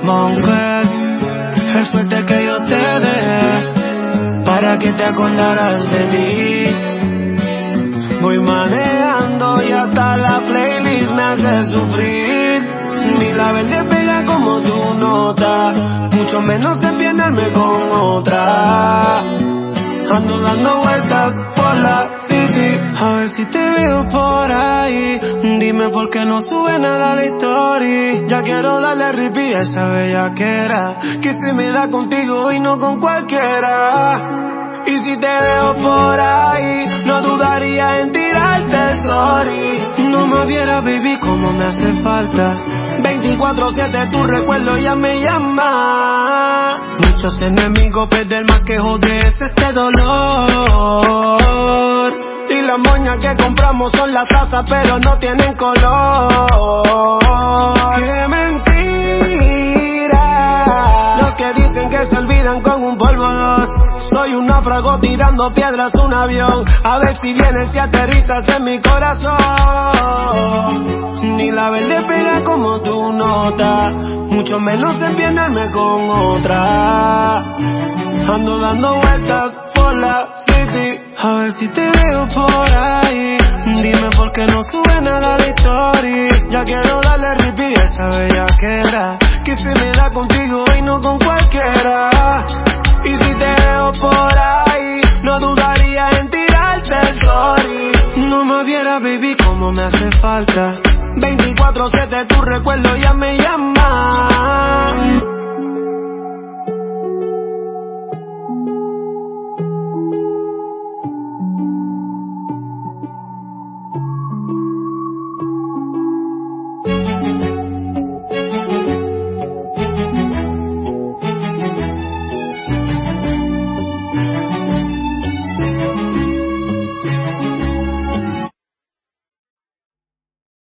Mujer, es suerte que yo te dejé para que te acordaras de mí. Voy manejando y hasta la playlist me hace sufrir. Ni la verde pega como tu nota, mucho menos empiéndame con otra. Ando dando vueltas por la city, a ver si te veo por ahí. Dime por qué no sube nada la story. Ya quiero darle repeat a esa bellaquera que se me da contigo y no con cualquiera. Y si te veo por ahí, no dudaría en tirarte story. No me viera, baby, como me hace falta. 24/7 tu recuerdo ya me llama. Muchos enemigos, perder más que joder es este dolor. Y las moñas que compramos son las tazas, pero no tienen color. ¡Qué mentira! Los que dicen que se olvidan con un polvo. Soy un náufrago tirando piedras un avión. A ver si vienes y aterrizas en mi corazón. Ni la verde pega como tu nota, mucho menos empiéndame con otra. Ando dando vueltas por la city, a ver si te veo por ahí. Dime por qué no sube nada la story. Ya quiero darle repeat a esa bellaquera que se me da contigo y no con cualquiera. Y si te veo por ahí, no dudaría en tirarte el story. No me viera, baby, como me hace falta. 24/7 tu recuerdo ya me llama.